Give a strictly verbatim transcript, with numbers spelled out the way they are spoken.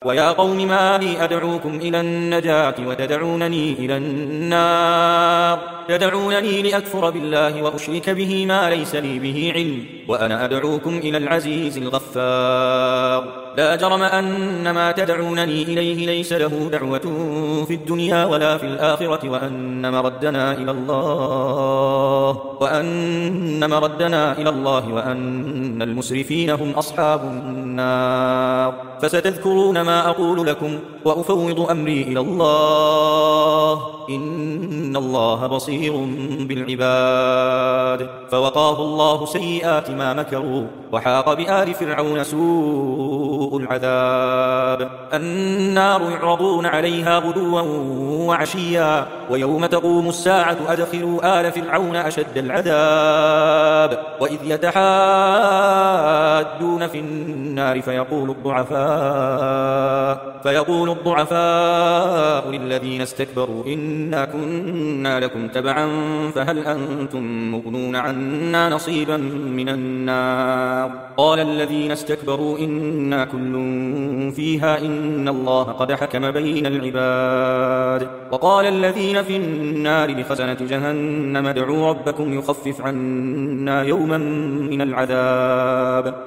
ويا قوم ما لي أدعوكم إلى النجاة وتدعونني إلى النار تدعونني لأكفر بالله وأشرك به ما ليس لي به علم وأنا أدعوكم إلى العزيز الغفار لا جرم أن ما تدعونني إليه ليس له دعوة في الدنيا ولا في الآخرة وأن مردنا إلى الله وأن مردنا إلى الله وأن المسرفين هم أصحاب النار فستذكرون ما أقول لكم وأفوض أمري إلى الله إن الله بصير بالعباد فوقاه الله سيئات ما مكروا وحاق بآل فرعون سوء العذاب النار يعرضون عليها غدوا وعشيا ويوم تقوم الساعة أدخلوا آل فرعون أشد العذاب وإذ يتحاجون في النار فيقول الضعفاء فيقول الضعفاء للذين استكبروا إنا كنا لكم تبعا فهل أنتم مغنون عنا نصيبا من النار قال الذين استكبروا إنا كل فيها إن الله قد حكم بين العباد وقال الذين في النار لخزنة جهنم ادعوا ربكم يخفف عنا يوما من العذاب